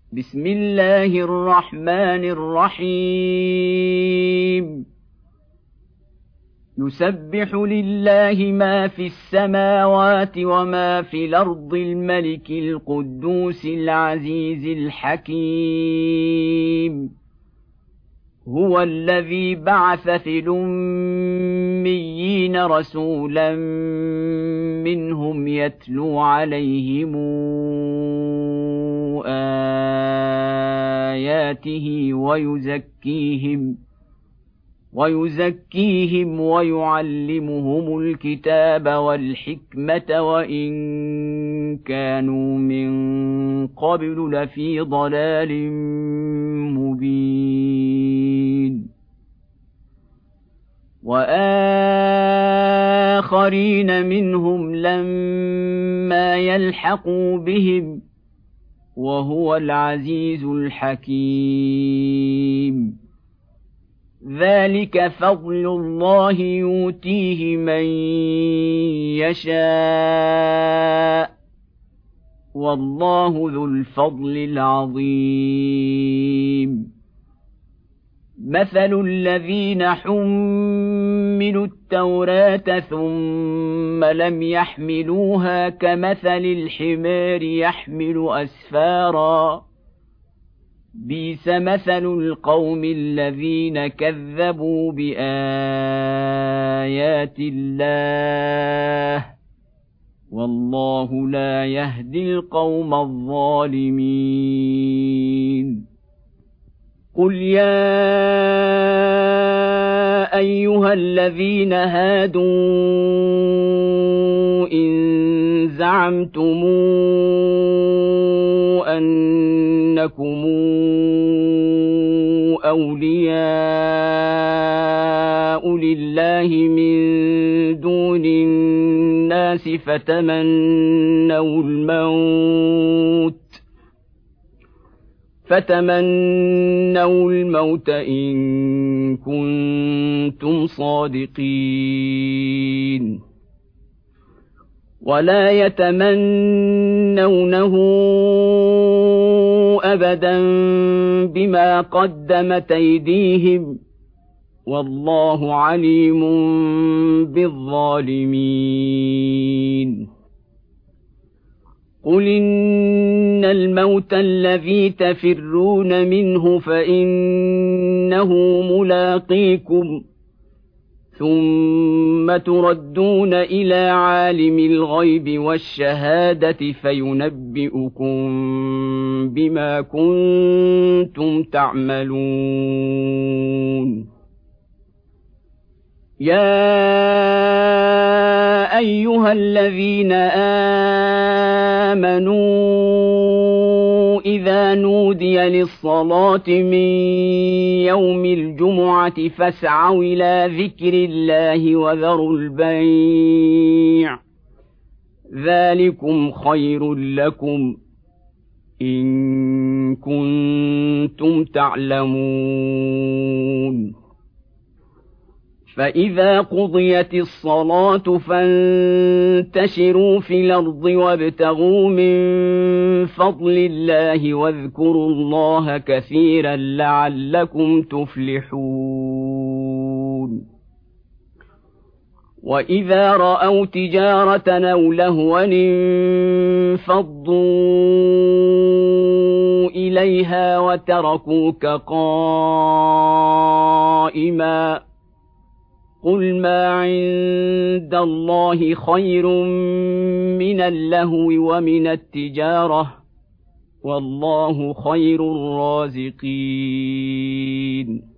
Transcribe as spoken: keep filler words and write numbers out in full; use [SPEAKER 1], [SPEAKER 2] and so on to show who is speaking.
[SPEAKER 1] بسم الله الرحمن الرحيم يسبح لله ما في السماوات وما في الأرض الملك القدوس العزيز الحكيم هو الذي بعث في الأميين رسولا منهم يتلو عليهم آياته ويزكيهم ويزكيهم ويعلمهم الكتاب والحكمة وإن كانوا من قبل لفي ضلال مبين وآخرين منهم لما يلحقوا بهم وهو العزيز الحكيم ذلك فضل الله يؤتيه من يشاء والله ذو الفضل العظيم مثل الذين حملوا التوراة ثم لم يحملوها كمثل الحمار يحمل أسفارا بئس مثل القوم الذين كذبوا بآيات الله والله لا يهدي القوم الظالمين قل يا أيها الذين هادوا إن زعمتم أنكم أولياء لله من دون الناس فتمنوا الموت فتمنوا الموت إن كنتم صادقين ولا يتمنونه أبدا بما قدمت أيديهم والله عليم بالظالمين قل إن الموت الذي تفرون منه فإنه ملاقيكم ثم تردون إلى عالم الغيب والشهادة فينبئكم بما كنتم تعملون يا أيها الذين آمنوا إذا نودي للصلاة من يوم الجمعة فاسعوا إلى ذكر الله وذروا البيع ذلكم خير لكم إن كنتم تعلمون فإذا قضيت الصلاة فانتشروا في الأرض وابتغوا من فضل الله واذكروا الله كثيرا لعلكم تفلحون وإذا رأوا تجارة أو لهوا انفضوا إليها وتركوك قائما قل ما عند الله خير من اللهو ومن التجارة والله خير الرازقين